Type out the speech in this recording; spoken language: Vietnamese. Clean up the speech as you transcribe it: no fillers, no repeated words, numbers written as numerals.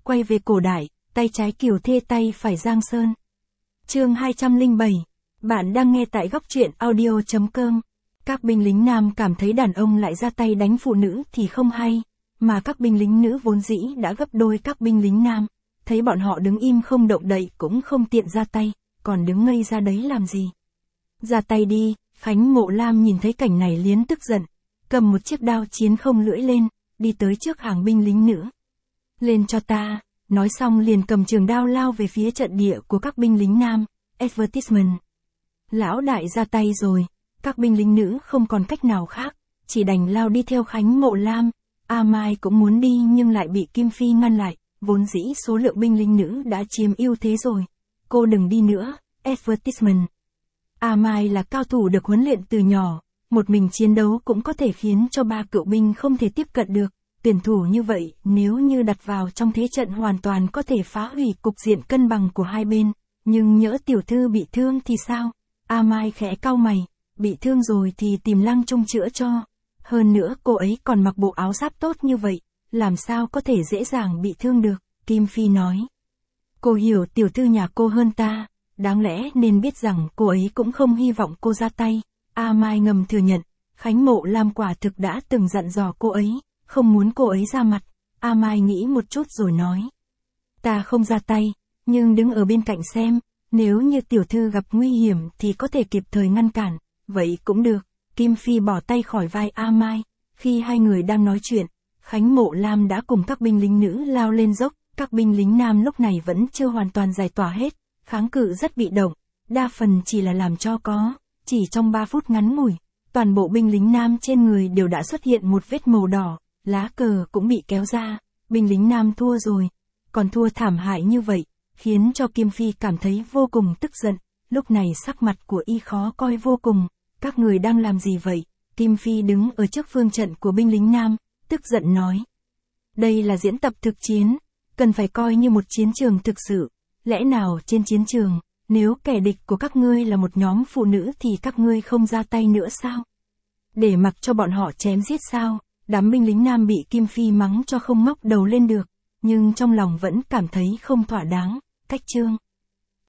quay về cổ đại, tay trái Kiều Thê tay phải Giang Sơn. Chương 207. Bạn đang nghe tại góc truyện audio.com. Các binh lính nam cảm thấy đàn ông lại ra tay đánh phụ nữ thì không hay, mà các binh lính nữ vốn dĩ đã gấp đôi các binh lính nam, thấy bọn họ đứng im không động đậy cũng không tiện ra tay, còn đứng ngây ra đấy làm gì. Ra tay đi. Khánh Mộ Lam nhìn thấy cảnh này liền tức giận, cầm một chiếc đao chiến không lưỡi lên, đi tới trước hàng binh lính nữ. Lên cho ta, nói xong liền cầm trường đao lao về phía trận địa của các binh lính nam. Advertisement. Lão đại ra tay rồi, các binh lính nữ không còn cách nào khác, chỉ đành lao đi theo Khánh Mộ Lam. A Mai cũng muốn đi nhưng lại bị Kim Phi ngăn lại, vốn dĩ số lượng binh lính nữ đã chiếm ưu thế rồi. Cô đừng đi nữa, Advertisement. A Mai là cao thủ được huấn luyện từ nhỏ, một mình chiến đấu cũng có thể khiến cho ba cựu binh không thể tiếp cận được. Tuyển thủ như vậy, nếu như đặt vào trong thế trận hoàn toàn có thể phá hủy cục diện cân bằng của hai bên. Nhưng nhỡ tiểu thư bị thương thì sao? A Mai khẽ cau mày, bị thương rồi thì tìm Lăng Trung chữa cho. Hơn nữa cô ấy còn mặc bộ áo giáp tốt như vậy, làm sao có thể dễ dàng bị thương được, Kim Phi nói. Cô hiểu tiểu thư nhà cô hơn ta, đáng lẽ nên biết rằng cô ấy cũng không hy vọng cô ra tay. A Mai ngầm thừa nhận, Khánh Mộ Lam quả thực đã từng dặn dò cô ấy, không muốn cô ấy ra mặt. A Mai nghĩ một chút rồi nói. Ta không ra tay, nhưng đứng ở bên cạnh xem, nếu như tiểu thư gặp nguy hiểm thì có thể kịp thời ngăn cản, vậy cũng được. Kim Phi bỏ tay khỏi vai A Mai, khi hai người đang nói chuyện, Khánh Mộ Lam đã cùng các binh lính nữ lao lên dốc, các binh lính nam lúc này vẫn chưa hoàn toàn giải tỏa hết, kháng cự rất bị động, đa phần chỉ là làm cho có, chỉ trong 3 phút ngắn ngủi, toàn bộ binh lính nam trên người đều đã xuất hiện một vết màu đỏ, lá cờ cũng bị kéo ra, binh lính nam thua rồi, còn thua thảm hại như vậy, khiến cho Kim Phi cảm thấy vô cùng tức giận, lúc này sắc mặt của y khó coi vô cùng. Các người đang làm gì vậy? Kim Phi đứng ở trước phương trận của binh lính nam, tức giận nói. Đây là diễn tập thực chiến, cần phải coi như một chiến trường thực sự. Lẽ nào trên chiến trường, nếu kẻ địch của các ngươi là một nhóm phụ nữ thì các ngươi không ra tay nữa sao? Để mặc cho bọn họ chém giết sao? Đám binh lính nam bị Kim Phi mắng cho không ngóc đầu lên được, nhưng trong lòng vẫn cảm thấy không thỏa đáng. Cách chương